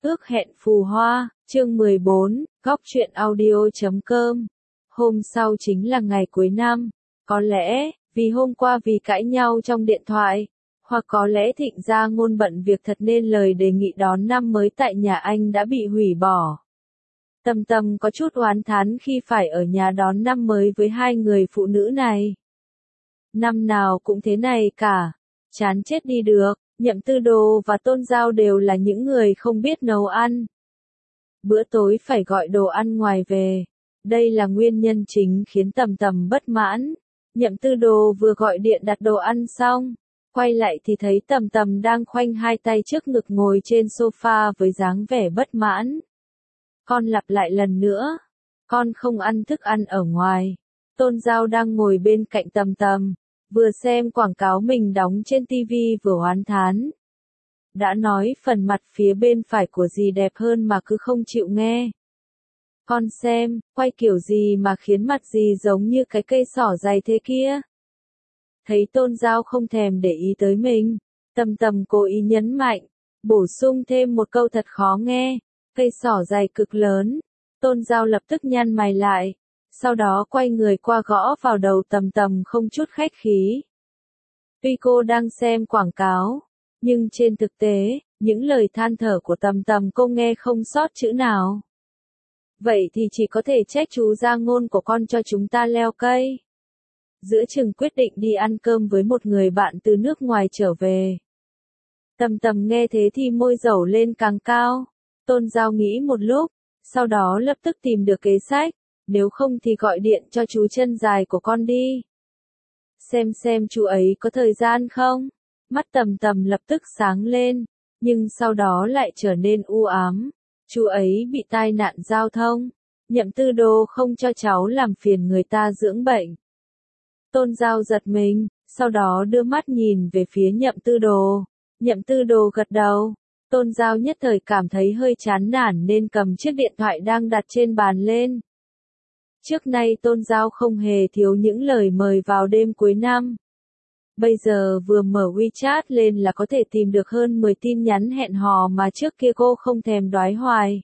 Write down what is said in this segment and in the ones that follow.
Ước hẹn phù hoa, chương 14, góc truyện audio.com. Hôm sau chính là ngày cuối năm. Có lẽ, vì hôm qua vì cãi nhau trong điện thoại, hoặc có lẽ Thịnh Gia Ngôn bận việc thật nên lời đề nghị đón năm mới tại nhà anh đã bị hủy bỏ. Tâm Tâm có chút oán thán khi phải ở nhà đón năm mới với hai người phụ nữ này. Năm nào cũng thế này cả, chán chết đi được. Nhậm Tư Đồ và Tôn Giao đều là những người không biết nấu ăn. Bữa tối phải gọi đồ ăn ngoài về. Đây là nguyên nhân chính khiến Tầm Tầm bất mãn. Nhậm Tư Đồ vừa gọi điện đặt đồ ăn xong, quay lại thì thấy Tầm Tầm đang khoanh hai tay trước ngực ngồi trên sofa với dáng vẻ bất mãn. Con lặp lại lần nữa, con không ăn thức ăn ở ngoài. Tôn Giao đang ngồi bên cạnh Tầm Tầm, vừa xem quảng cáo mình đóng trên TV vừa oán thán. Đã nói phần mặt phía bên phải của dì đẹp hơn mà cứ không chịu nghe. Con xem, quay kiểu gì mà khiến mặt dì giống như cái cây sỏ dày thế kia. Thấy Tôn Giao không thèm để ý tới mình, Tầm Tầm cố ý nhấn mạnh, bổ sung thêm một câu thật khó nghe, cây sỏ dày cực lớn. Tôn Giao lập tức nhăn mày lại. Sau đó quay người qua gõ vào đầu Tầm Tầm không chút khách khí. Tuy cô đang xem quảng cáo, nhưng trên thực tế, những lời than thở của Tầm Tầm cô nghe không sót chữ nào. Vậy thì chỉ có thể trách chú Gia Ngôn của con cho chúng ta leo cây. Giữa chừng quyết định đi ăn cơm với một người bạn từ nước ngoài trở về. Tầm Tầm nghe thế thì môi dẩu lên càng cao. Tôn Giao nghĩ một lúc, sau đó lập tức tìm được kế sách. Nếu không thì gọi điện cho chú chân dài của con đi. Xem chú ấy có thời gian không? Mắt Tầm Tầm lập tức sáng lên, nhưng sau đó lại trở nên u ám. Chú ấy bị tai nạn giao thông. Nhậm Tư Đồ không cho cháu làm phiền người ta dưỡng bệnh. Tôn Giao giật mình, sau đó đưa mắt nhìn về phía Nhậm Tư Đồ. Nhậm Tư Đồ gật đầu. Tôn Giao nhất thời cảm thấy hơi chán nản nên cầm chiếc điện thoại đang đặt trên bàn lên. Trước nay Tôn Giao không hề thiếu những lời mời vào đêm cuối năm. Bây giờ vừa mở WeChat lên là có thể tìm được hơn 10 tin nhắn hẹn hò mà trước kia cô không thèm đoái hoài.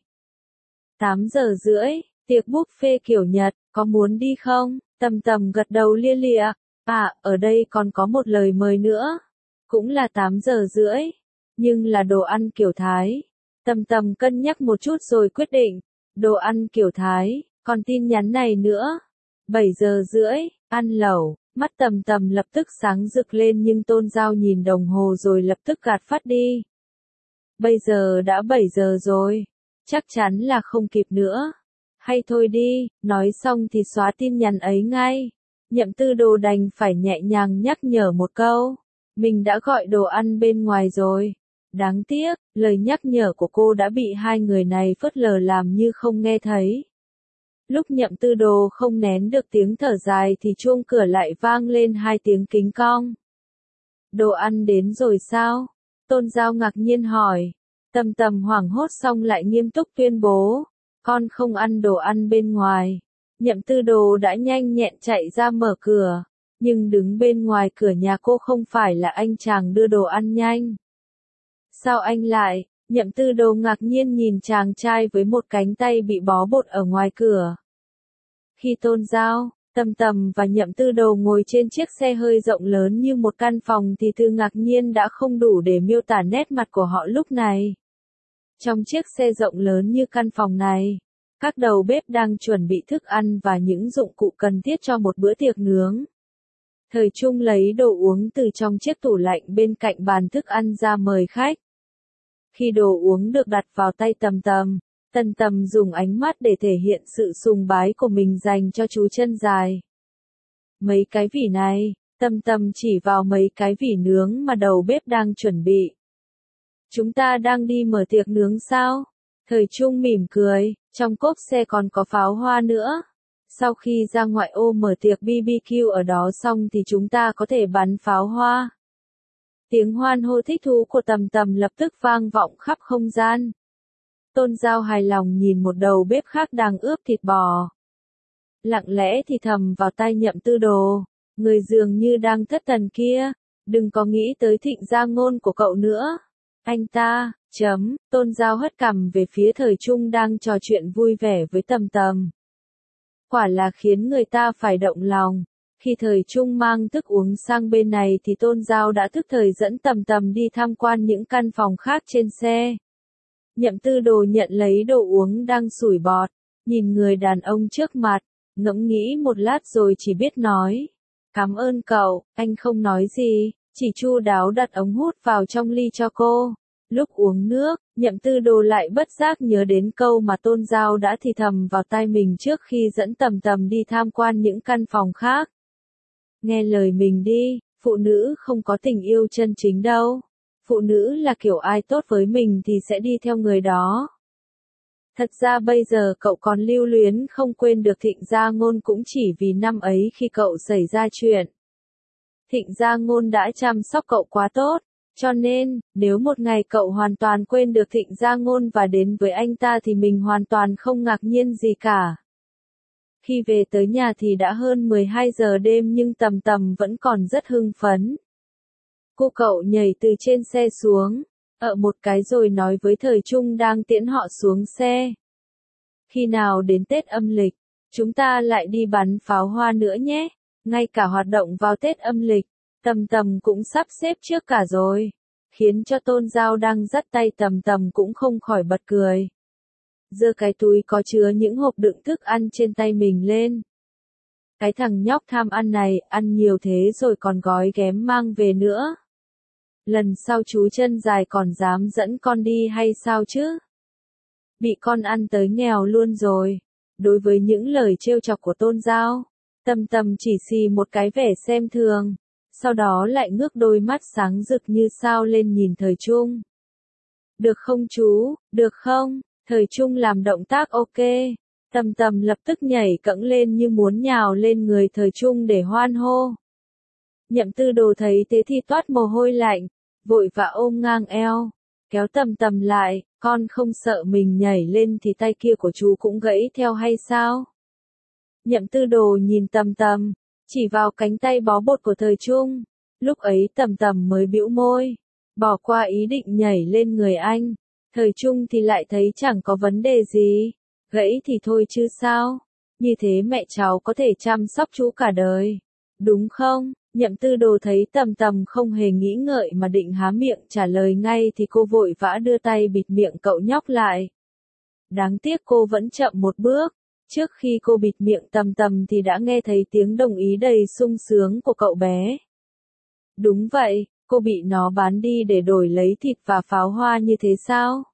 8 giờ rưỡi, tiệc buffet kiểu Nhật, có muốn đi không? Tầm Tầm gật đầu lia lịa. À, ở đây còn có một lời mời nữa. Cũng là 8 giờ rưỡi, nhưng là đồ ăn kiểu Thái. Tầm Tầm cân nhắc một chút rồi quyết định. Đồ ăn kiểu Thái. Còn tin nhắn này nữa. 7 giờ rưỡi, ăn lẩu. Mắt Tầm Tầm lập tức sáng rực lên nhưng Tôn Giao nhìn đồng hồ rồi lập tức gạt phát đi. Bây giờ đã 7 giờ rồi. Chắc chắn là không kịp nữa. Hay thôi đi, nói xong thì xóa tin nhắn ấy ngay. Nhậm Tư Đồ đành phải nhẹ nhàng nhắc nhở một câu. Mình đã gọi đồ ăn bên ngoài rồi. Đáng tiếc, lời nhắc nhở của cô đã bị hai người này phớt lờ làm như không nghe thấy. Lúc Nhậm Tư Đồ không nén được tiếng thở dài thì chuông cửa lại vang lên 2 tiếng kính cong. Đồ ăn đến rồi sao? Tôn Giao ngạc nhiên hỏi. Tầm Tầm hoảng hốt xong lại nghiêm túc tuyên bố. Con không ăn đồ ăn bên ngoài. Nhậm Tư Đồ đã nhanh nhẹn chạy ra mở cửa. Nhưng đứng bên ngoài cửa nhà cô không phải là anh chàng đưa đồ ăn nhanh. Sao anh lại? Nhậm Tư Đồ ngạc nhiên nhìn chàng trai với một cánh tay bị bó bột ở ngoài cửa. Khi Tôn Giao, Tầm Tầm và Nhậm Tư Đồ ngồi trên chiếc xe hơi rộng lớn như một căn phòng thì từ ngạc nhiên đã không đủ để miêu tả nét mặt của họ lúc này. Trong chiếc xe rộng lớn như căn phòng này, các đầu bếp đang chuẩn bị thức ăn và những dụng cụ cần thiết cho một bữa tiệc nướng. Thời Trung lấy đồ uống từ trong chiếc tủ lạnh bên cạnh bàn thức ăn ra mời khách. Khi đồ uống được đặt vào tay Tầm Tầm, Tầm Tầm dùng ánh mắt để thể hiện sự sùng bái của mình dành cho chú chân dài. Mấy cái vỉ này, Tầm Tầm chỉ vào mấy cái vỉ nướng mà đầu bếp đang chuẩn bị. Chúng ta đang đi mở tiệc nướng sao? Thời Trung mỉm cười, trong cốp xe còn có pháo hoa nữa. Sau khi ra ngoại ô mở tiệc BBQ ở đó xong thì chúng ta có thể bắn pháo hoa. Tiếng hoan hô thích thú của Tầm Tầm lập tức vang vọng khắp không gian. Tôn Giao hài lòng nhìn một đầu bếp khác đang ướp thịt bò. Lặng lẽ thì thầm vào tai Nhậm Tư Đồ, người dường như đang thất thần kia, đừng có nghĩ tới Thịnh Gia Ngôn của cậu nữa. Anh ta, Tôn Giao hất cằm về phía Thời Trung đang trò chuyện vui vẻ với Tầm Tầm. Quả là khiến người ta phải động lòng. Khi Thời Trung mang thức uống sang bên này thì Tôn Giao đã thức thời dẫn Tầm Tầm đi tham quan những căn phòng khác trên xe. Nhậm Tư Đồ nhận lấy đồ uống đang sủi bọt, nhìn người đàn ông trước mặt, ngẫm nghĩ một lát rồi chỉ biết nói. Cảm ơn cậu, anh không nói gì, chỉ chu đáo đặt ống hút vào trong ly cho cô. Lúc uống nước, Nhậm Tư Đồ lại bất giác nhớ đến câu mà Tôn Giao đã thì thầm vào tai mình trước khi dẫn Tầm Tầm đi tham quan những căn phòng khác. Nghe lời mình đi, phụ nữ không có tình yêu chân chính đâu. Phụ nữ là kiểu ai tốt với mình thì sẽ đi theo người đó. Thật ra bây giờ cậu còn lưu luyến không quên được Thịnh Gia Ngôn cũng chỉ vì năm ấy khi cậu xảy ra chuyện. Thịnh Gia Ngôn đã chăm sóc cậu quá tốt, cho nên, nếu một ngày cậu hoàn toàn quên được Thịnh Gia Ngôn và đến với anh ta thì mình hoàn toàn không ngạc nhiên gì cả. Khi về tới nhà thì đã hơn 12 giờ đêm nhưng Tầm Tầm vẫn còn rất hưng phấn. Cậu nhảy từ trên xe xuống, một cái rồi nói với Thời Trung đang tiễn họ xuống xe. Khi nào đến Tết âm lịch, chúng ta lại đi bắn pháo hoa nữa nhé. Ngay cả hoạt động vào Tết âm lịch, Tầm Tầm cũng sắp xếp trước cả rồi. Khiến cho Tôn Giao đang dắt tay Tầm Tầm cũng không khỏi bật cười. Giơ cái túi có chứa những hộp đựng thức ăn trên tay mình lên. Cái thằng nhóc tham ăn này, ăn nhiều thế rồi còn gói ghém mang về nữa. Lần sau chú chân dài còn dám dẫn con đi hay sao chứ? Bị con ăn tới nghèo luôn rồi. Đối với những lời trêu chọc của Tôn Giao, Tầm Tầm chỉ xì một cái vẻ xem thường, sau đó lại ngước đôi mắt sáng rực như sao lên nhìn Thời Trung. Được không chú, được không? Thời Trung làm động tác ok. Tầm Tầm lập tức nhảy cẫng lên như muốn nhào lên người Thời Trung để hoan hô. Nhậm Tư Đồ thấy thế thì toát mồ hôi lạnh, vội vã ôm ngang eo, kéo Tầm Tầm lại, con không sợ mình nhảy lên thì tay kia của chú cũng gãy theo hay sao? Nhậm Tư Đồ nhìn Tầm Tầm, chỉ vào cánh tay bó bột của Thời Trung, lúc ấy Tầm Tầm mới bĩu môi, bỏ qua ý định nhảy lên người anh. Thời Trung thì lại thấy chẳng có vấn đề gì, gãy thì thôi chứ sao, như thế mẹ cháu có thể chăm sóc chú cả đời, đúng không? Nhậm Tư Đồ thấy Tầm Tầm không hề nghĩ ngợi mà định há miệng trả lời ngay thì cô vội vã đưa tay bịt miệng cậu nhóc lại. Đáng tiếc cô vẫn chậm một bước, trước khi cô bịt miệng Tầm Tầm thì đã nghe thấy tiếng đồng ý đầy sung sướng của cậu bé. Đúng vậy, cô bị nó bán đi để đổi lấy thịt và pháo hoa như thế sao?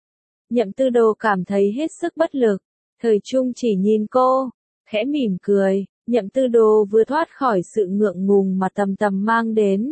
Nhậm Tư Đồ cảm thấy hết sức bất lực, Thời Trung chỉ nhìn cô, khẽ mỉm cười. Nhậm Tư Đồ vừa thoát khỏi sự ngượng ngùng mà Tầm Tầm mang đến,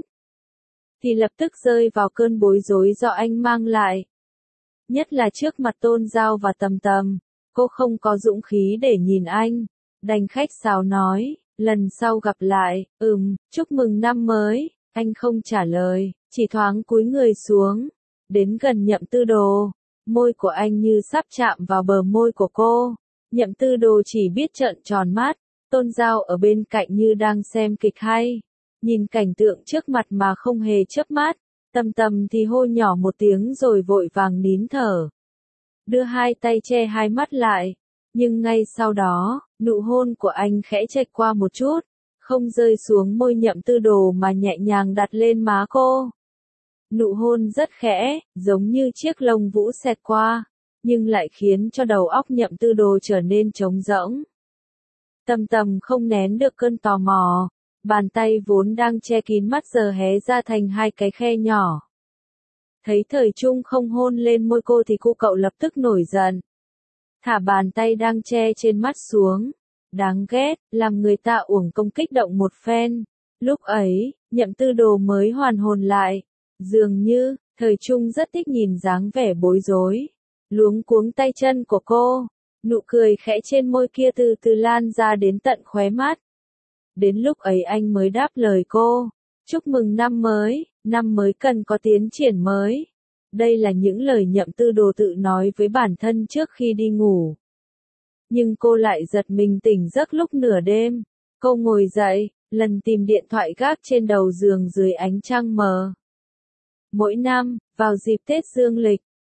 thì lập tức rơi vào cơn bối rối do anh mang lại. Nhất là trước mặt Tôn Giao và Tầm Tầm, cô không có dũng khí để nhìn anh, đành khách sáo nói, lần sau gặp lại, chúc mừng năm mới, anh không trả lời, chỉ thoáng cúi người xuống, đến gần Nhậm Tư Đồ, môi của anh như sắp chạm vào bờ môi của cô, Nhậm Tư Đồ chỉ biết trợn tròn mắt. Tôn Giao ở bên cạnh như đang xem kịch hay, nhìn cảnh tượng trước mặt mà không hề chớp mắt, Tầm Tầm thì hô nhỏ một tiếng rồi vội vàng nín thở. Đưa hai tay che hai mắt lại, nhưng ngay sau đó, nụ hôn của anh khẽ chệch qua một chút, không rơi xuống môi Nhậm Tư Đồ mà nhẹ nhàng đặt lên má cô. Nụ hôn rất khẽ, giống như chiếc lông vũ xẹt qua, nhưng lại khiến cho đầu óc Nhậm Tư Đồ trở nên trống rỗng. Tầm Tầm không nén được cơn tò mò, bàn tay vốn đang che kín mắt giờ hé ra thành hai cái khe nhỏ. Thấy Thời Trung không hôn lên môi cô thì cậu lập tức nổi giận. Thả bàn tay đang che trên mắt xuống. Đáng ghét, làm người ta uổng công kích động một phen. Lúc ấy, Nhậm Tư Đồ mới hoàn hồn lại. Dường như, Thời Trung rất thích nhìn dáng vẻ bối rối, luống cuống tay chân của cô. Nụ cười khẽ trên môi kia từ từ lan ra đến tận khóe mắt. Đến lúc ấy anh mới đáp lời cô. Chúc mừng năm mới cần có tiến triển mới. Đây là những lời Nhậm Tư Đồ tự nói với bản thân trước khi đi ngủ. Nhưng cô lại giật mình tỉnh giấc lúc nửa đêm. Cô ngồi dậy, lần tìm điện thoại gác trên đầu giường dưới ánh trăng mờ. Mỗi năm, vào dịp Tết dương lịch,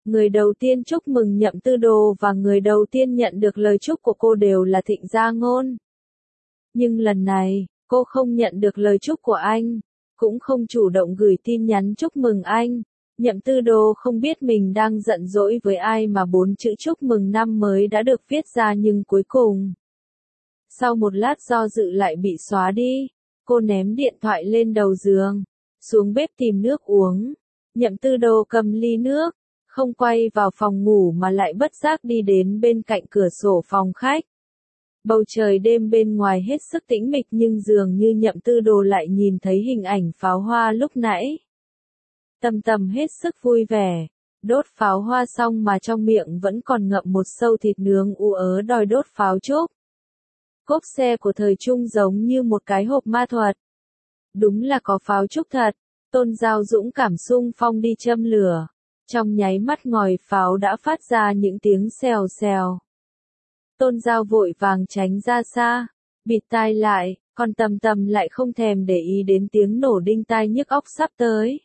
Người đầu tiên chúc mừng Nhậm Tư Đồ và người đầu tiên nhận được lời chúc của cô đều là Thịnh Gia Ngôn. Nhưng lần này, cô không nhận được lời chúc của anh, cũng không chủ động gửi tin nhắn chúc mừng anh. Nhậm Tư Đồ không biết mình đang giận dỗi với ai mà 4 chữ chúc mừng năm mới đã được viết ra nhưng cuối cùng, sau một lát do dự lại bị xóa đi. Cô ném điện thoại lên đầu giường, xuống bếp tìm nước uống. Nhậm Tư Đồ cầm ly nước, không quay vào phòng ngủ mà lại bất giác đi đến bên cạnh cửa sổ phòng khách. Bầu trời đêm bên ngoài hết sức tĩnh mịch nhưng dường như Nhậm Tư Đồ lại nhìn thấy hình ảnh pháo hoa lúc nãy. Tầm tầm hết sức vui vẻ, đốt pháo hoa xong mà trong miệng vẫn còn ngậm một sâu thịt nướng u ớ đòi đốt pháo trúc. Cốp xe của thời trung giống như một cái hộp ma thuật. Đúng là có pháo trúc thật. Tôn Giao dũng cảm xung phong đi châm lửa. Trong nháy mắt ngòi pháo đã phát ra những tiếng xèo xèo. Tôn Giao vội vàng tránh ra xa, bịt tai lại, còn Tầm Tầm lại không thèm để ý đến tiếng nổ đinh tai nhức óc sắp tới.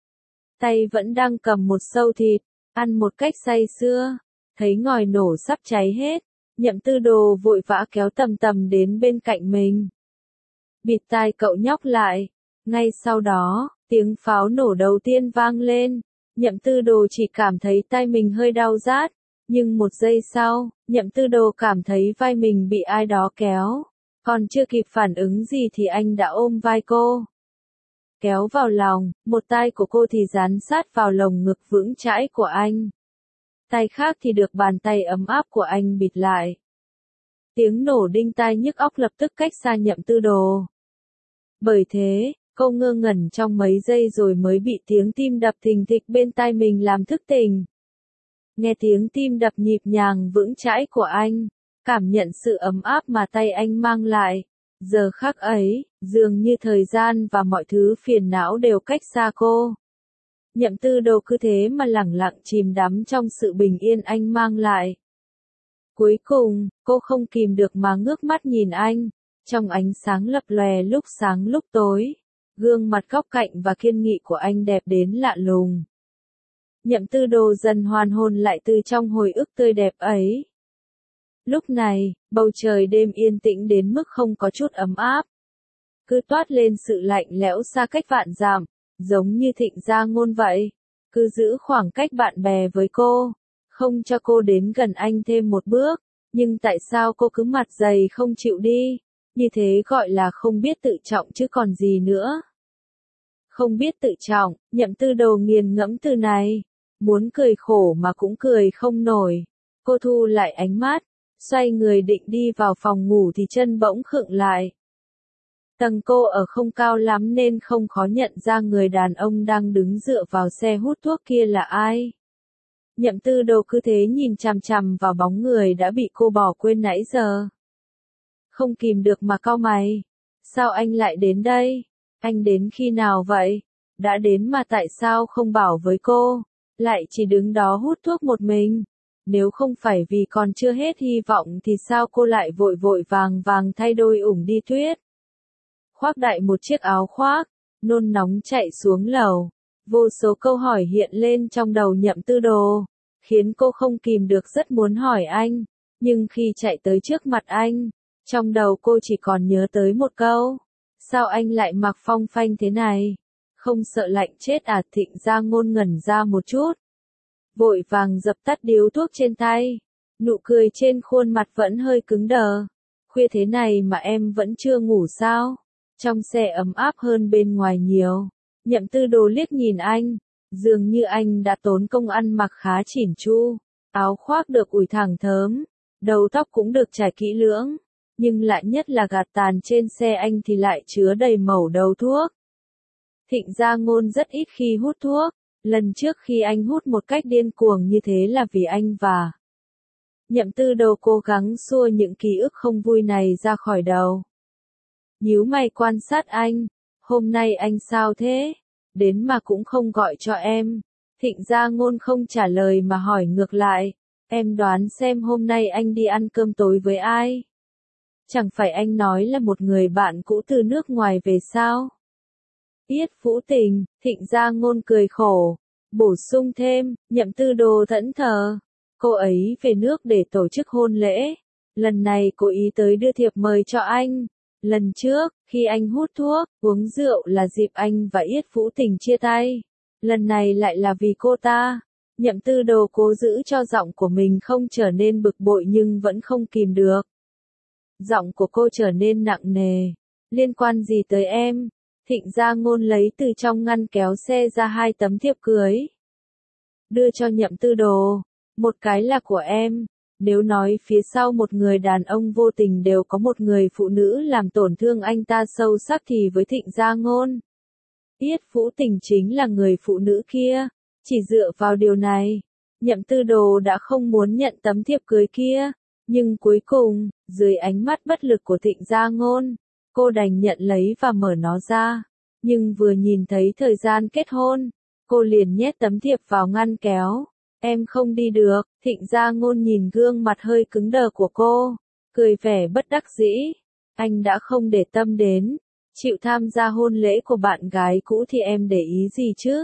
Tay vẫn đang cầm một sâu thịt, ăn một cách say sưa, thấy ngòi nổ sắp cháy hết, Nhậm Tư Đồ vội vã kéo Tầm Tầm đến bên cạnh mình. Bịt tai cậu nhóc lại, ngay sau đó, tiếng pháo nổ đầu tiên vang lên, Nhậm Tư Đồ chỉ cảm thấy tai mình hơi đau rát, nhưng một giây sau, Nhậm Tư Đồ cảm thấy vai mình bị ai đó kéo, còn chưa kịp phản ứng gì thì anh đã ôm vai cô. Kéo vào lòng, một tay của cô thì dán sát vào lồng ngực vững chãi của anh. Tay khác thì được bàn tay ấm áp của anh bịt lại. Tiếng nổ đinh tai nhức óc lập tức cách xa Nhậm Tư Đồ. Bởi thế, cô ngơ ngẩn trong mấy giây rồi mới bị tiếng tim đập thình thịch bên tai mình làm thức tỉnh. Nghe tiếng tim đập nhịp nhàng vững chãi của anh, cảm nhận sự ấm áp mà tay anh mang lại. Giờ khắc ấy, dường như thời gian và mọi thứ phiền não đều cách xa cô. Nhậm Tư Đồ cứ thế mà lẳng lặng chìm đắm trong sự bình yên anh mang lại. Cuối cùng, cô không kìm được mà ngước mắt nhìn anh, trong ánh sáng lập lòe lúc sáng lúc tối. Gương mặt góc cạnh và kiên nghị của anh đẹp đến lạ lùng. Nhậm Tư Đồ dần hoàn hồn lại từ trong hồi ức tươi đẹp ấy. Lúc này, bầu trời đêm yên tĩnh đến mức không có chút ấm áp. Cứ toát lên sự lạnh lẽo xa cách vạn dặm, giống như Thịnh Gia Ngôn vậy. Cứ giữ khoảng cách bạn bè với cô, không cho cô đến gần anh thêm một bước. Nhưng tại sao cô cứ mặt dày không chịu đi? Như thế gọi là không biết tự trọng chứ còn gì nữa. Không biết tự trọng, Nhậm Tư Đồ nghiền ngẫm từ này. Muốn cười khổ mà cũng cười không nổi. Cô thu lại ánh mắt, xoay người định đi vào phòng ngủ thì chân bỗng khựng lại. Tầng cô ở không cao lắm nên không khó nhận ra người đàn ông đang đứng dựa vào xe hút thuốc kia là ai. Nhậm Tư Đồ cứ thế nhìn chằm chằm vào bóng người đã bị cô bỏ quên nãy giờ. Không kìm được mà cau mày. Sao anh lại đến đây? Anh đến khi nào vậy? Đã đến mà tại sao không bảo với cô? Lại chỉ đứng đó hút thuốc một mình. Nếu không phải vì còn chưa hết hy vọng thì sao cô lại vội vội vàng vàng thay đôi ủng đi tuyết? Khoác đại một chiếc áo khoác, nôn nóng chạy xuống lầu. Vô số câu hỏi hiện lên trong đầu Nhậm Tư Đồ, khiến cô không kìm được rất muốn hỏi anh. Nhưng khi chạy tới trước mặt anh, trong đầu cô chỉ còn nhớ tới một câu. Sao anh lại mặc phong phanh thế này? Không sợ lạnh chết à? Thịnh Gia Ngôn ngẩn ra một chút. Vội vàng dập tắt điếu thuốc trên tay. Nụ cười trên khuôn mặt vẫn hơi cứng đờ. Khuya thế này mà em vẫn chưa ngủ sao? Trong xe ấm áp hơn bên ngoài nhiều. Nhậm Tư Đồ liếc nhìn anh. Dường như anh đã tốn công ăn mặc khá chỉn chu. Áo khoác được ủi thẳng thớm. Đầu tóc cũng được trải kỹ lưỡng. Nhưng lại nhất là gạt tàn trên xe anh thì lại chứa đầy mẩu đầu thuốc. Thịnh Gia Ngôn rất ít khi hút thuốc. Lần trước khi anh hút một cách điên cuồng như thế là vì anh và Nhậm Tư Đồ cố gắng xua những ký ức không vui này ra khỏi đầu. Nhíu mày quan sát anh. Hôm nay anh sao thế? Đến mà cũng không gọi cho em. Thịnh Gia Ngôn không trả lời mà hỏi ngược lại. Em đoán xem hôm nay anh đi ăn cơm tối với ai? Chẳng phải anh nói là một người bạn cũ từ nước ngoài về sao? Yết Vũ Tình, Thịnh Gia Ngôn cười khổ. Bổ sung thêm, Nhậm Tư Đồ thẫn thờ. Cô ấy về nước để tổ chức hôn lễ. Lần này cố ý tới đưa thiệp mời cho anh. Lần trước, khi anh hút thuốc, uống rượu là dịp anh và Yết Vũ Tình chia tay. Lần này lại là vì cô ta. Nhậm Tư Đồ cố giữ cho giọng của mình không trở nên bực bội nhưng vẫn không kìm được. Giọng của cô trở nên nặng nề. Liên quan gì tới em? Thịnh Gia Ngôn lấy từ trong ngăn kéo xe ra 2 tấm thiệp cưới. Đưa cho Nhậm Tư Đồ. Một cái là của em. Nếu nói phía sau một người đàn ông vô tình đều có một người phụ nữ làm tổn thương anh ta sâu sắc thì với Thịnh Gia Ngôn, Yết Vũ Tình chính là người phụ nữ kia. Chỉ dựa vào điều này, Nhậm Tư Đồ đã không muốn nhận tấm thiệp cưới kia. Nhưng cuối cùng, dưới ánh mắt bất lực của Thịnh Gia Ngôn, cô đành nhận lấy và mở nó ra. Nhưng vừa nhìn thấy thời gian kết hôn, cô liền nhét tấm thiệp vào ngăn kéo. Em không đi được. Thịnh Gia Ngôn nhìn gương mặt hơi cứng đờ của cô, cười vẻ bất đắc dĩ. Anh đã không để tâm đến, chịu tham gia hôn lễ của bạn gái cũ thì em để ý gì chứ?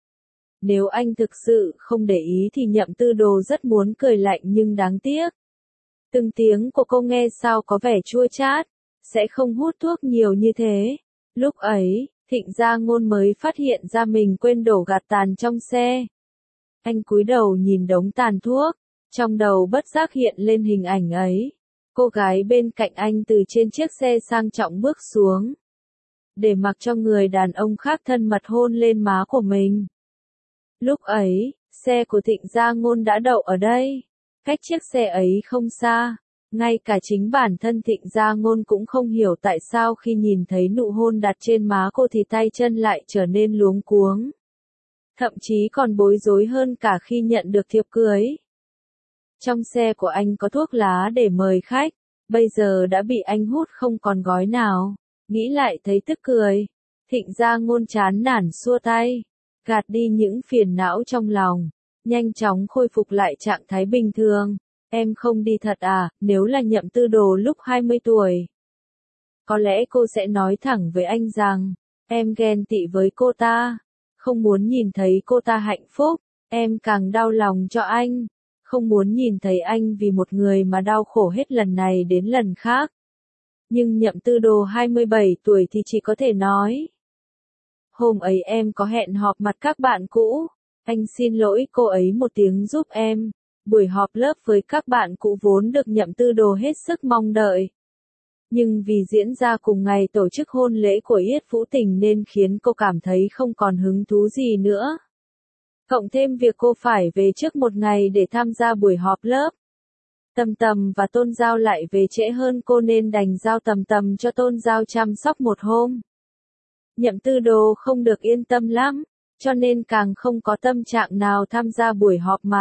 Nếu anh thực sự không để ý thì Nhậm Tư Đồ rất muốn cười lạnh nhưng đáng tiếc. Từng tiếng của cô nghe sao có vẻ chua chát, sẽ không hút thuốc nhiều như thế. Lúc ấy, Thịnh Gia Ngôn mới phát hiện ra mình quên đổ gạt tàn trong xe. Anh cúi đầu nhìn đống tàn thuốc, trong đầu bất giác hiện lên hình ảnh ấy. Cô gái bên cạnh anh từ trên chiếc xe sang trọng bước xuống, để mặc cho người đàn ông khác thân mật hôn lên má của mình. Lúc ấy, xe của Thịnh Gia Ngôn đã đậu ở đây, cách chiếc xe ấy không xa. Ngay cả chính bản thân Thịnh Gia Ngôn cũng không hiểu tại sao khi nhìn thấy nụ hôn đặt trên má cô thì tay chân lại trở nên luống cuống. Thậm chí còn bối rối hơn cả khi nhận được thiệp cưới. Trong xe của anh có thuốc lá để mời khách, bây giờ đã bị anh hút không còn gói nào. Nghĩ lại thấy tức cười. Thịnh Gia Ngôn chán nản xua tay, gạt đi những phiền não trong lòng, nhanh chóng khôi phục lại trạng thái bình thường. Em không đi thật à? Nếu là Nhậm Tư Đồ lúc 20 tuổi, có lẽ cô sẽ nói thẳng với anh rằng, em ghen tị với cô ta, không muốn nhìn thấy cô ta hạnh phúc, em càng đau lòng cho anh, không muốn nhìn thấy anh vì một người mà đau khổ hết lần này đến lần khác. Nhưng Nhậm Tư Đồ 27 tuổi thì chỉ có thể nói, hôm ấy em có hẹn họp mặt các bạn cũ, anh xin lỗi cô ấy một tiếng giúp em. Buổi họp lớp với các bạn cũ vốn được Nhậm Tư Đồ hết sức mong đợi. Nhưng vì diễn ra cùng ngày tổ chức hôn lễ của Yết Vũ Tình nên khiến cô cảm thấy không còn hứng thú gì nữa. Cộng thêm việc cô phải về trước một ngày để tham gia buổi họp lớp. Tầm Tầm và Tôn Giao lại về trễ hơn cô nên đành giao Tầm Tầm cho Tôn Giao chăm sóc một hôm. Nhậm Tư Đồ không được yên tâm lắm, cho nên càng không có tâm trạng nào tham gia buổi họp mặt.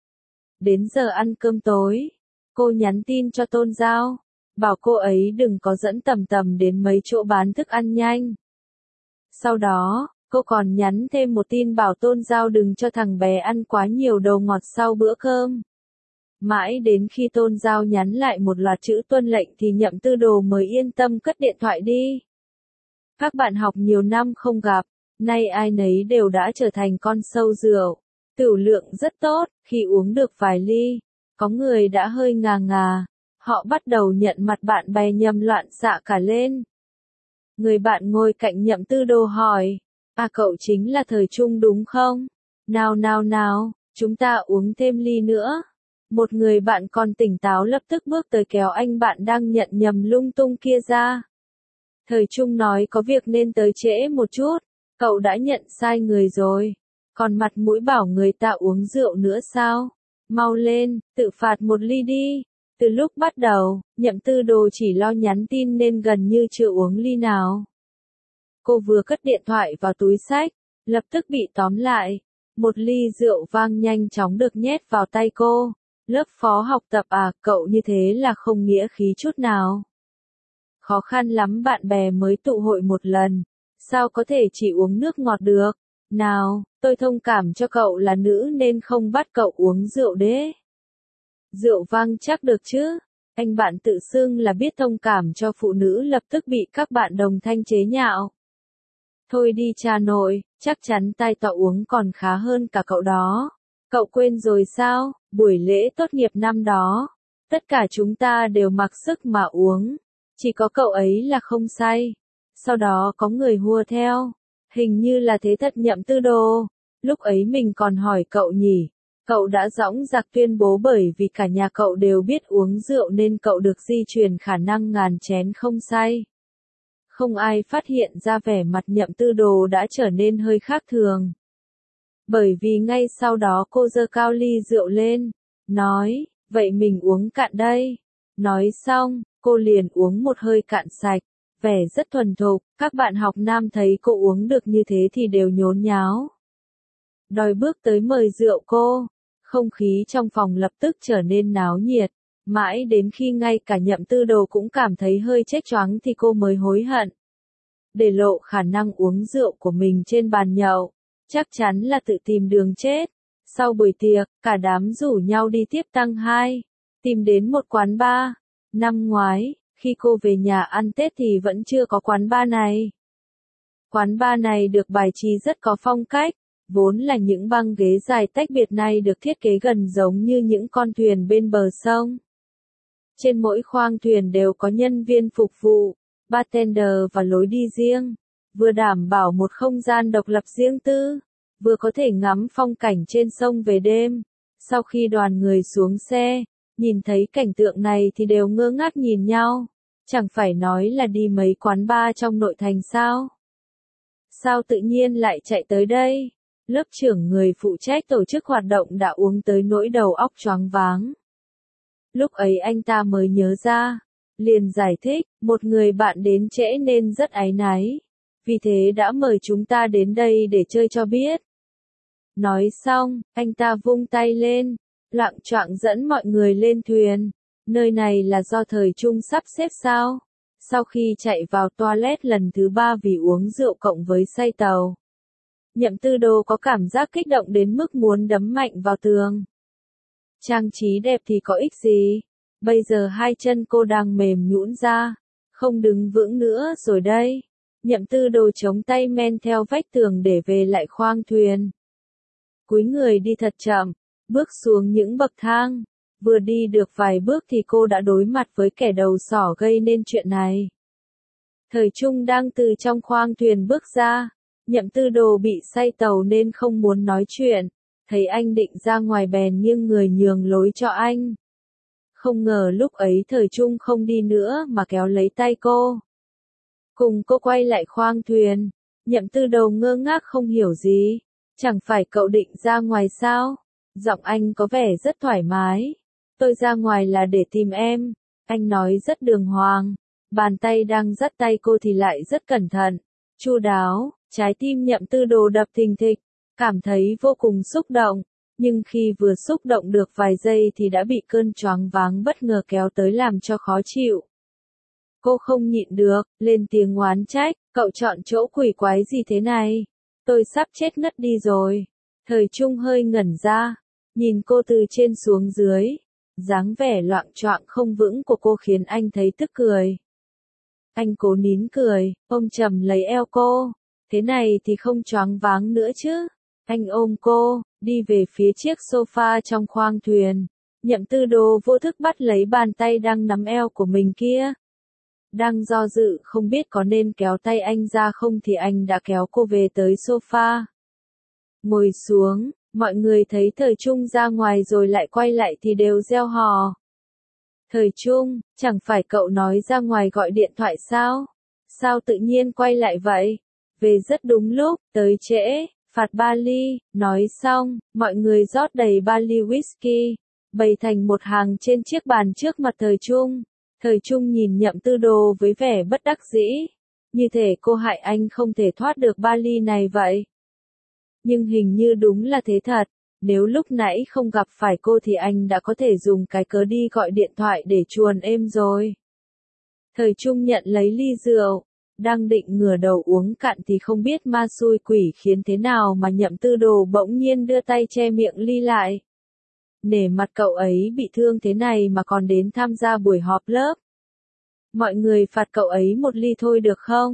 Đến giờ ăn cơm tối, cô nhắn tin cho Tôn Giao, bảo cô ấy đừng có dẫn Tầm Tầm đến mấy chỗ bán thức ăn nhanh. Sau đó, cô còn nhắn thêm một tin bảo Tôn Giao đừng cho thằng bé ăn quá nhiều đồ ngọt sau bữa cơm. Mãi đến khi Tôn Giao nhắn lại một loạt chữ tuân lệnh thì Nhậm Tư Đồ mới yên tâm cất điện thoại đi. Các bạn học nhiều năm không gặp, nay ai nấy đều đã trở thành con sâu rượu. Tửu lượng rất tốt, khi uống được vài ly, có người đã hơi ngà ngà, họ bắt đầu nhận mặt bạn bè nhầm loạn xạ cả lên. Người bạn ngồi cạnh Nhậm Tư Đồ hỏi, à cậu chính là Thời Trung đúng không? Nào nào nào, chúng ta uống thêm ly nữa. Một người bạn còn tỉnh táo lập tức bước tới kéo anh bạn đang nhận nhầm lung tung kia ra. Thời Trung nói có việc nên tới trễ một chút, cậu đã nhận sai người rồi. Còn mặt mũi bảo người ta uống rượu nữa sao? Mau lên, tự phạt một ly đi. Từ lúc bắt đầu, Nhậm Tư Đồ chỉ lo nhắn tin nên gần như chưa uống ly nào. Cô vừa cất điện thoại vào túi xách, lập tức bị tóm lại. Một ly rượu vang nhanh chóng được nhét vào tay cô. Lớp phó học tập à, cậu như thế là không nghĩa khí chút nào. Khó khăn lắm bạn bè mới tụ hội một lần, sao có thể chỉ uống nước ngọt được? Nào, tôi thông cảm cho cậu là nữ nên không bắt cậu uống rượu đấy. Rượu vang chắc được chứ? Anh bạn tự xưng là biết thông cảm cho phụ nữ lập tức bị các bạn đồng thanh chế nhạo. Thôi đi cha nội, chắc chắn tai tọa uống còn khá hơn cả cậu đó. Cậu quên rồi sao, buổi lễ tốt nghiệp năm đó, tất cả chúng ta đều mặc sức mà uống, chỉ có cậu ấy là không say. Sau đó có người hùa theo, hình như là thế thật Nhậm Tư Đồ. Lúc ấy mình còn hỏi cậu nhỉ, cậu đã dõng dạc tuyên bố bởi vì cả nhà cậu đều biết uống rượu nên cậu được di truyền khả năng ngàn chén không say. Không ai phát hiện ra vẻ mặt Nhậm Tư Đồ đã trở nên hơi khác thường. Bởi vì ngay sau đó cô giơ cao ly rượu lên, nói, vậy mình uống cạn đây. Nói xong, cô liền uống một hơi cạn sạch, vẻ rất thuần thục, các bạn học nam thấy cô uống được như thế thì đều nhốn nháo. Đòi bước tới mời rượu cô, không khí trong phòng lập tức trở nên náo nhiệt, mãi đến khi ngay cả Nhậm Tư Đồ cũng cảm thấy hơi chết choáng thì cô mới hối hận. Để lộ khả năng uống rượu của mình trên bàn nhậu, chắc chắn là tự tìm đường chết. Sau buổi tiệc, cả đám rủ nhau đi tiếp tăng 2, tìm đến một quán bar. Năm ngoái, khi cô về nhà ăn Tết thì vẫn chưa có quán bar này. Quán bar này được bài trí rất có phong cách, vốn là những băng ghế dài tách biệt này được thiết kế gần giống như những con thuyền bên bờ sông. Trên mỗi khoang thuyền đều có nhân viên phục vụ, bartender và lối đi riêng, vừa đảm bảo một không gian độc lập riêng tư, vừa có thể ngắm phong cảnh trên sông về đêm. Sau khi đoàn người xuống xe, nhìn thấy cảnh tượng này thì đều ngơ ngác nhìn nhau, chẳng phải nói là đi mấy quán bar trong nội thành sao? Sao tự nhiên lại chạy tới đây? Lớp trưởng người phụ trách tổ chức hoạt động đã uống tới nỗi đầu óc choáng váng. Lúc ấy anh ta mới nhớ ra, liền giải thích, một người bạn đến trễ nên rất áy náy, vì thế đã mời chúng ta đến đây để chơi cho biết. Nói xong, anh ta vung tay lên, loạng choạng dẫn mọi người lên thuyền. Nơi này là do thời Trung sắp xếp sao? Sau khi chạy vào toilet lần thứ 3 vì uống rượu cộng với say tàu, Nhậm Tư Đồ có cảm giác kích động đến mức muốn đấm mạnh vào tường. Trang trí đẹp thì có ích gì? Bây giờ hai chân cô đang mềm nhũn ra, không đứng vững nữa rồi đây. Nhậm Tư Đồ chống tay men theo vách tường để về lại khoang thuyền. Cúi người đi thật chậm, bước xuống những bậc thang. Vừa đi được vài bước thì cô đã đối mặt với kẻ đầu sỏ gây nên chuyện này. Thời Trung đang từ trong khoang thuyền bước ra. Nhậm Tư Đồ bị say tàu nên không muốn nói chuyện. Thấy anh định ra ngoài bèn nghiêng người nhường lối cho anh. Không ngờ lúc ấy Thời Trung không đi nữa mà kéo lấy tay cô. Cùng cô quay lại khoang thuyền. Nhậm Tư Đồ ngơ ngác không hiểu gì. Chẳng phải cậu định ra ngoài sao? Giọng anh có vẻ rất thoải mái. Tôi ra ngoài là để tìm em. Anh nói rất đường hoàng. Bàn tay đang dắt tay cô thì lại rất cẩn thận, chu đáo. Trái tim Nhậm Tư Đồ đập thình thịch, cảm thấy vô cùng xúc động. Nhưng khi vừa xúc động được vài giây thì đã bị cơn choáng váng bất ngờ kéo tới làm cho khó chịu. Cô không nhịn được, lên tiếng oán trách, cậu chọn chỗ quỷ quái gì thế này? Tôi sắp chết ngất đi rồi. Thời Trung hơi ngẩn ra, nhìn cô từ trên xuống dưới. Dáng vẻ loạng choạng không vững của cô khiến anh thấy tức cười. Anh cố nín cười, ôm chầm lấy eo cô. Thế này thì không choáng váng nữa chứ. Anh ôm cô, đi về phía chiếc sofa trong khoang thuyền. Nhậm Tư Đồ vô thức bắt lấy bàn tay đang nắm eo của mình kia. Đang do dự không biết có nên kéo tay anh ra không thì anh đã kéo cô về tới sofa. Ngồi xuống, mọi người thấy Thời Trung ra ngoài rồi lại quay lại thì đều reo hò. Thời Trung, chẳng phải cậu nói ra ngoài gọi điện thoại sao? Sao tự nhiên quay lại vậy? Về rất đúng lúc, tới trễ, phạt 3 ly. Nói xong, mọi người rót đầy 3 ly whisky, bày thành một hàng trên chiếc bàn trước mặt Thời Trung. Thời Trung nhìn Nhậm Tư Đồ với vẻ bất đắc dĩ. Như thể cô hại anh không thể thoát được 3 ly này vậy. Nhưng hình như đúng là thế thật. Nếu lúc nãy không gặp phải cô thì anh đã có thể dùng cái cớ đi gọi điện thoại để chuồn êm rồi. Thời Trung nhận lấy ly rượu, đang định ngửa đầu uống cạn thì không biết ma xui quỷ khiến thế nào mà Nhậm Tư Đồ bỗng nhiên đưa tay che miệng ly lại. Nể mặt cậu ấy bị thương thế này mà còn đến tham gia buổi họp lớp. Mọi người phạt cậu ấy một ly thôi được không?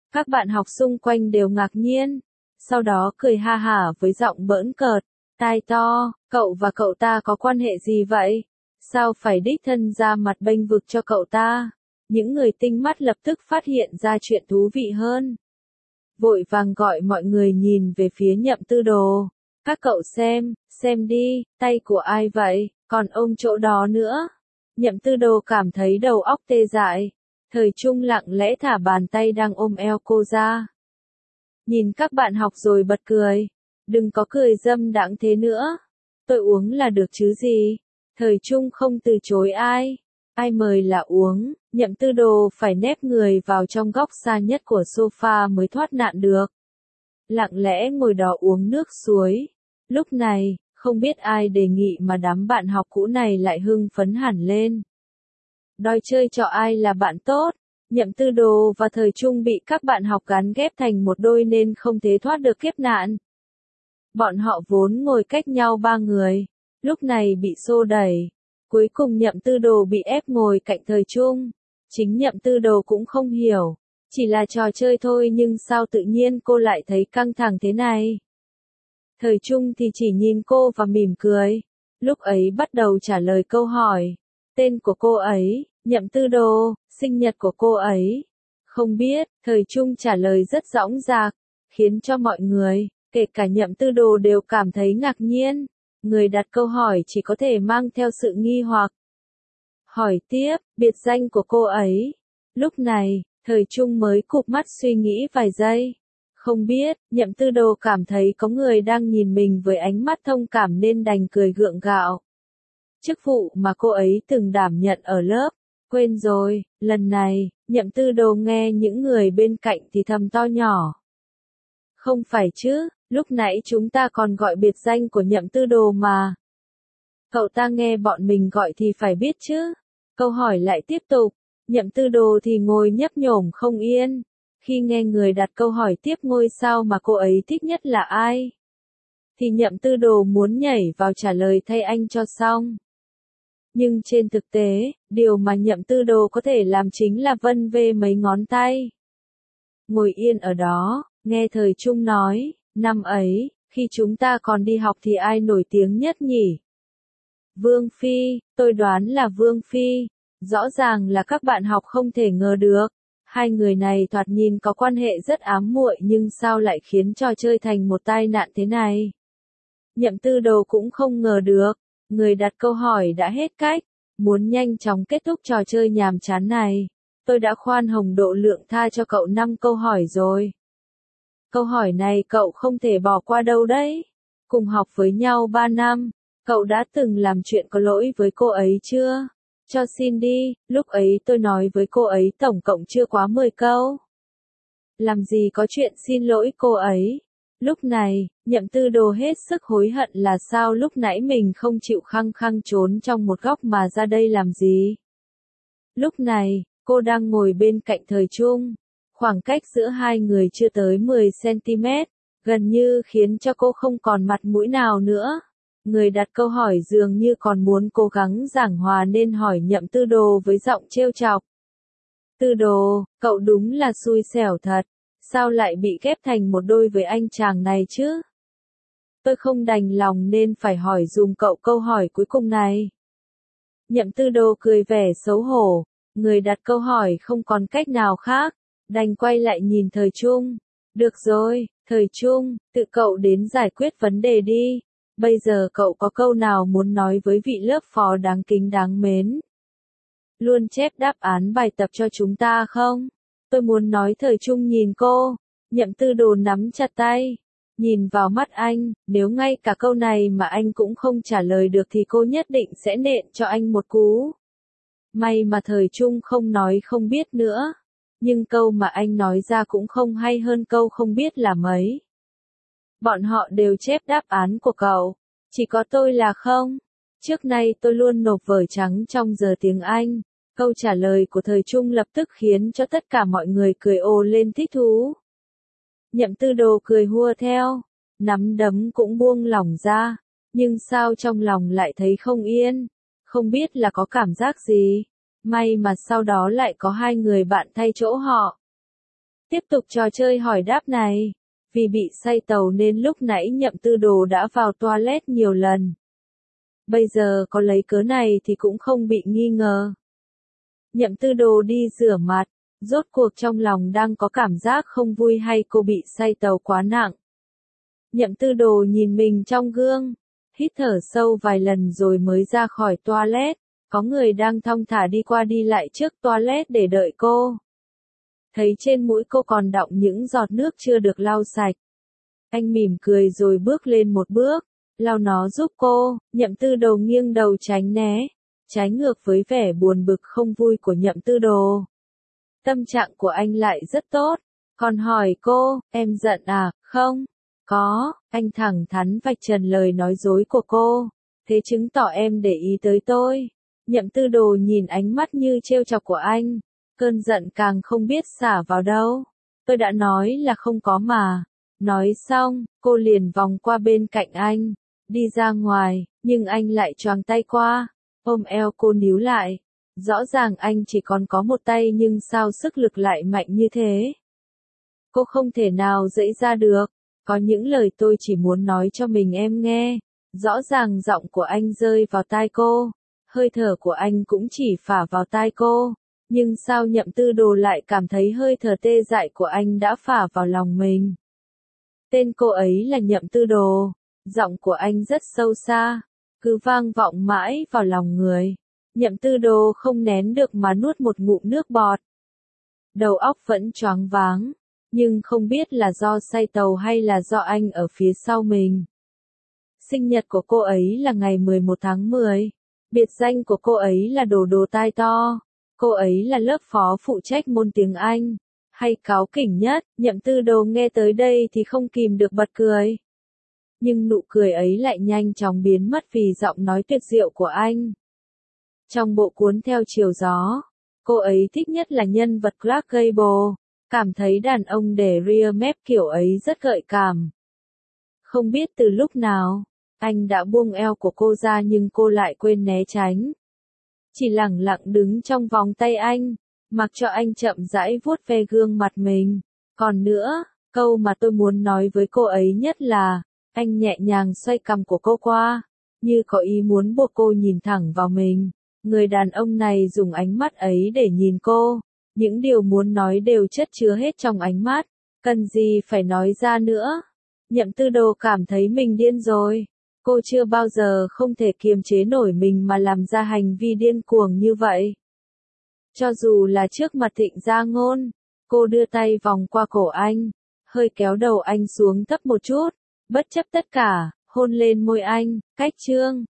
Các bạn học xung quanh đều ngạc nhiên, sau đó cười ha hả với giọng bỡn cợt, tai to, cậu và cậu ta có quan hệ gì vậy? Sao phải đích thân ra mặt bênh vực cho cậu ta? Những người tinh mắt lập tức phát hiện ra chuyện thú vị hơn. Vội vàng gọi mọi người nhìn về phía Nhậm Tư Đồ. Các cậu xem đi, tay của ai vậy, còn ôm chỗ đó nữa. Nhậm Tư Đồ cảm thấy đầu óc tê dại. Thời Trung lặng lẽ thả bàn tay đang ôm eo cô ra. Nhìn các bạn học rồi bật cười. Đừng có cười dâm đãng thế nữa. Tôi uống là được chứ gì. Thời Trung không từ chối ai. Ai mời là uống, Nhậm Tư Đồ phải nép người vào trong góc xa nhất của sofa mới thoát nạn được. Lặng lẽ ngồi đó uống nước suối. Lúc này, không biết ai đề nghị mà đám bạn học cũ này lại hưng phấn hẳn lên. Đòi chơi cho ai là bạn tốt. Nhậm Tư Đồ và Thời Trung bị các bạn học gắn ghép thành một đôi nên không thể thoát được kiếp nạn. Bọn họ vốn ngồi cách nhau 3 người, lúc này bị xô đẩy. Cuối cùng Nhậm Tư Đồ bị ép ngồi cạnh Thời Trung. Chính Nhậm Tư Đồ cũng không hiểu. Chỉ là trò chơi thôi nhưng sao tự nhiên cô lại thấy căng thẳng thế này. Thời Trung thì chỉ nhìn cô và mỉm cười. Lúc ấy bắt đầu trả lời câu hỏi. Tên của cô ấy, Nhậm Tư Đồ, sinh nhật của cô ấy. Không biết, Thời Trung trả lời rất dõng dạc, khiến cho mọi người, kể cả Nhậm Tư Đồ đều cảm thấy ngạc nhiên. Người đặt câu hỏi chỉ có thể mang theo sự nghi hoặc. Hỏi tiếp, biệt danh của cô ấy. Lúc này, Thời Trung mới cụp mắt suy nghĩ vài giây. Không biết, Nhậm Tư Đồ cảm thấy có người đang nhìn mình với ánh mắt thông cảm nên đành cười gượng gạo. Chức vụ mà cô ấy từng đảm nhận ở lớp. Quên rồi, lần này, Nhậm Tư Đồ nghe những người bên cạnh thì thầm to nhỏ. Không phải chứ, lúc nãy chúng ta còn gọi biệt danh của Nhậm Tư Đồ mà. Cậu ta nghe bọn mình gọi thì phải biết chứ. Câu hỏi lại tiếp tục. Nhậm Tư Đồ thì ngồi nhấp nhổm không yên. Khi nghe người đặt câu hỏi tiếp ngôi sao mà cô ấy thích nhất là ai, thì Nhậm Tư Đồ muốn nhảy vào trả lời thay anh cho xong. Nhưng trên thực tế, điều mà Nhậm Tư Đồ có thể làm chính là vân vê mấy ngón tay. Ngồi yên ở đó, nghe Thời Trung nói, năm ấy, khi chúng ta còn đi học thì ai nổi tiếng nhất nhỉ? Vương Phi, tôi đoán là Vương Phi. Rõ ràng là các bạn học không thể ngờ được. Hai người này thoạt nhìn có quan hệ rất ám muội nhưng sao lại khiến trò chơi thành một tai nạn thế này? Nhậm Tư Đồ cũng không ngờ được. Người đặt câu hỏi đã hết cách. Muốn nhanh chóng kết thúc trò chơi nhàm chán này. Tôi đã khoan hồng độ lượng tha cho cậu 5 câu hỏi rồi. Câu hỏi này cậu không thể bỏ qua đâu đấy. Cùng học với nhau 3 năm. Cậu đã từng làm chuyện có lỗi với cô ấy chưa? Cho xin đi, lúc ấy tôi nói với cô ấy tổng cộng chưa quá 10 câu. Làm gì có chuyện xin lỗi cô ấy. Lúc này, Nhậm Tư Đồ hết sức hối hận là sao lúc nãy mình không chịu khăng khăng trốn trong một góc mà ra đây làm gì. Lúc này, cô đang ngồi bên cạnh Thời Trung. Khoảng cách giữa hai người chưa tới 10cm, gần như khiến cho cô không còn mặt mũi nào nữa. Người đặt câu hỏi dường như còn muốn cố gắng giảng hòa nên hỏi Nhậm Tư Đồ với giọng trêu chọc. Tư Đồ, cậu đúng là xui xẻo thật. Sao lại bị ghép thành một đôi với anh chàng này chứ? Tôi không đành lòng nên phải hỏi dùm cậu câu hỏi cuối cùng này. Nhậm Tư Đồ cười vẻ xấu hổ. Người đặt câu hỏi không còn cách nào khác. Đành quay lại nhìn Thời Trung. Được rồi, Thời Trung, tự cậu đến giải quyết vấn đề đi. Bây giờ cậu có câu nào muốn nói với vị lớp phó đáng kính đáng mến? Luôn chép đáp án bài tập cho chúng ta không? Tôi muốn nói. Thời Trung nhìn cô. Nhậm Tư Đồ nắm chặt tay. Nhìn vào mắt anh, nếu ngay cả câu này mà anh cũng không trả lời được thì cô nhất định sẽ nện cho anh một cú. May mà Thời Trung không nói không biết nữa. Nhưng câu mà anh nói ra cũng không hay hơn câu không biết là mấy. Bọn họ đều chép đáp án của cậu. Chỉ có tôi là không. Trước nay tôi luôn nộp vở trắng trong giờ tiếng Anh. Câu trả lời của Thời Trung lập tức khiến cho tất cả mọi người cười ồ lên thích thú. Nhậm Tư Đồ cười hua theo. Nắm đấm cũng buông lỏng ra. Nhưng sao trong lòng lại thấy không yên. Không biết là có cảm giác gì. May mà sau đó lại có hai người bạn thay chỗ họ. Tiếp tục trò chơi hỏi đáp này. Vì bị say tàu nên lúc nãy Nhậm Tư Đồ đã vào toilet nhiều lần. Bây giờ có lấy cớ này thì cũng không bị nghi ngờ. Nhậm Tư Đồ đi rửa mặt, rốt cuộc trong lòng đang có cảm giác không vui hay cô bị say tàu quá nặng. Nhậm Tư Đồ nhìn mình trong gương, hít thở sâu vài lần rồi mới ra khỏi toilet. Có người đang thong thả đi qua đi lại trước toilet để đợi cô. Thấy trên mũi cô còn đọng những giọt nước chưa được lau sạch. Anh mỉm cười rồi bước lên một bước, lau nó giúp cô. Nhậm Tư Đồ nghiêng đầu tránh né, trái ngược với vẻ buồn bực không vui của Nhậm Tư Đồ. Tâm trạng của anh lại rất tốt, còn hỏi cô, em giận à? Không, có, anh thẳng thắn vạch trần lời nói dối của cô. Thế chứng tỏ em để ý tới tôi. Nhậm Tư Đồ nhìn ánh mắt như trêu chọc của anh, cơn giận càng không biết xả vào đâu. Tôi đã nói là không có mà. Nói xong, cô liền vòng qua bên cạnh anh, đi ra ngoài, nhưng anh lại choàng tay qua, ôm eo cô níu lại. Rõ ràng anh chỉ còn có một tay nhưng sao sức lực lại mạnh như thế. Cô không thể nào dẫy ra được. Có những lời tôi chỉ muốn nói cho mình em nghe. Rõ ràng giọng của anh rơi vào tai cô, hơi thở của anh cũng chỉ phả vào tai cô. Nhưng sao Nhậm Tư Đồ lại cảm thấy hơi thở tê dại của anh đã phả vào lòng mình. Tên cô ấy là Nhậm Tư Đồ, giọng của anh rất sâu xa, cứ vang vọng mãi vào lòng người. Nhậm Tư Đồ không nén được mà nuốt một ngụm nước bọt. Đầu óc vẫn choáng váng, nhưng không biết là do say tàu hay là do anh ở phía sau mình. Sinh nhật của cô ấy là ngày 11 tháng 10. Biệt danh của cô ấy là Đồ Đồ tai to. Cô ấy là lớp phó phụ trách môn tiếng Anh. Hay cáu kỉnh nhất, Nhậm Tư Đồ nghe tới đây thì không kìm được bật cười. Nhưng nụ cười ấy lại nhanh chóng biến mất vì giọng nói tuyệt diệu của anh. Trong bộ cuốn Theo chiều gió, cô ấy thích nhất là nhân vật Clark Gable, cảm thấy đàn ông để rear mép kiểu ấy rất gợi cảm. Không biết từ lúc nào, anh đã buông eo của cô ra nhưng cô lại quên né tránh. Chỉ lẳng lặng đứng trong vòng tay anh, mặc cho anh chậm rãi vuốt ve gương mặt mình. Còn nữa, câu mà tôi muốn nói với cô ấy nhất là, anh nhẹ nhàng xoay cằm của cô qua, như có ý muốn buộc cô nhìn thẳng vào mình. Người đàn ông này dùng ánh mắt ấy để nhìn cô, những điều muốn nói đều chất chứa hết trong ánh mắt, cần gì phải nói ra nữa. Nhậm Tư Đồ cảm thấy mình điên rồi. Cô chưa bao giờ không thể kiềm chế nổi mình mà làm ra hành vi điên cuồng như vậy. Cho dù là trước mặt Thịnh Gia Ngôn, cô đưa tay vòng qua cổ anh, hơi kéo đầu anh xuống thấp một chút, bất chấp tất cả, hôn lên môi anh. Cách chương